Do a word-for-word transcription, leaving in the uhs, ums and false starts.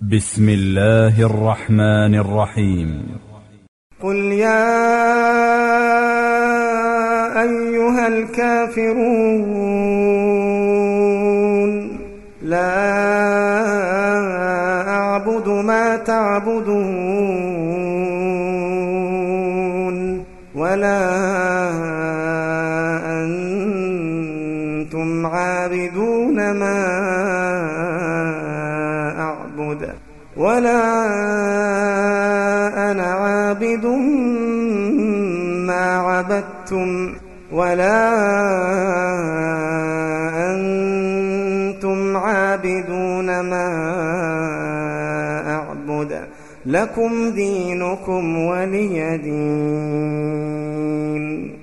بسم الله الرحمن الرحيم. قل يا أيها الكافرون لا أعبد ما تعبدون ولا أنتم عابدون ما أعبد ولا أنا عابد ما عبدتم ولا أنتم عابدون ما أعبد لكم دينكم ولي دين.